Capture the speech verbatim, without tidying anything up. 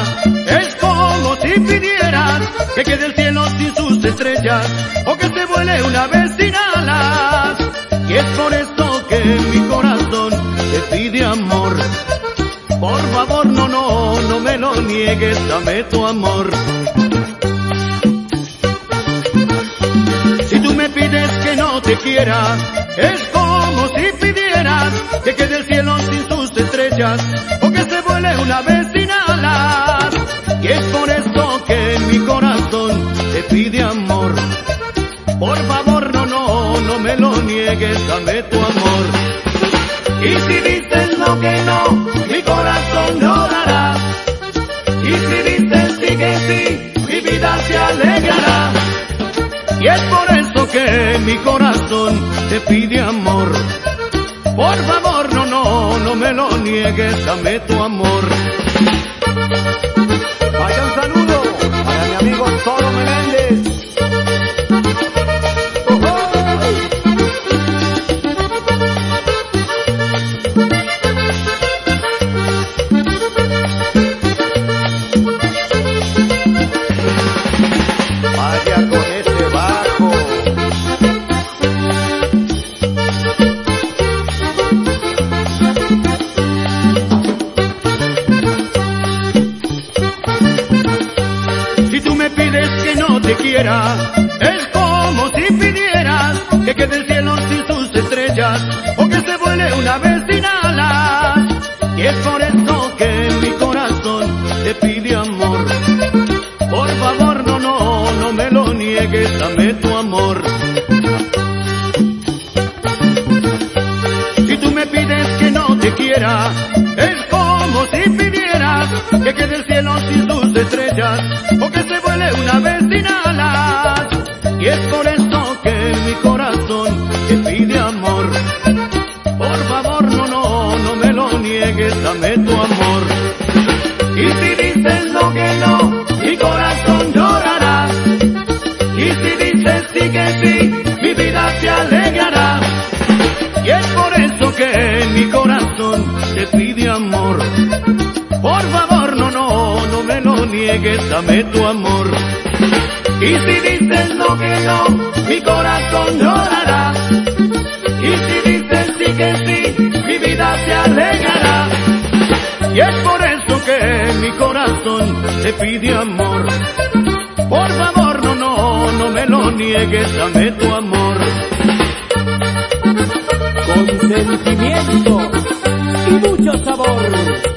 Es como si pidieras que quede el cielo sin sus estrellas o que se vuele una vez sin alas. Y es por eso que mi corazón te pide amor. Por favor, no, no, no me lo niegues, dame tu amor. Si tú me pides que no te quiera, es como si pidieras que quede el cielo sin sus estrellas o que se vuele una vez sin alas. Y es por eso que mi corazón te pide amor. Por favor, no, no, no me lo niegues, dame tu amor. Y si dices lo que no, mi corazón llorará. Y si dices sí que sí, mi vida se alegrará. Y es por eso que mi corazón te pide amor. Por favor, no, no, no me lo niegues, dame tu amor. Vaya un saludo para mi amigo Solo Meléndez. Vaya con ese bajo. Si tú me pides que no te quiera, es como si pidieras que quede el cielo sin sus estrellas o que se vuele una vez sin alas. Y es por eso que mi corazón te pide amor. Por favor, no, no, no me lo niegues, dame tu amor. Si tú me pides que no te quiera, es como si pidieras que quede el cielo sin sus estrellas o que se vuele una vez sin alas. Y es por eso que mi corazón te pide amor. Por favor, no, no, no me lo niegues, dame tu amor. Y si dices lo que no, mi corazón llorará. Y si dices sí que sí, mi vida se alegrará. Y es por eso que mi corazón te pide amor. Por favor, no, no, no me lo niegues, dame tu amor. Y si dices lo que no, mi corazón llorará. Y si dices sí que sí, mi vida se alegrará. Y es por eso que mi corazón te pide amor. Por favor, no, no, no me lo niegues, dame tu amor. Con sentimiento y mucho sabor.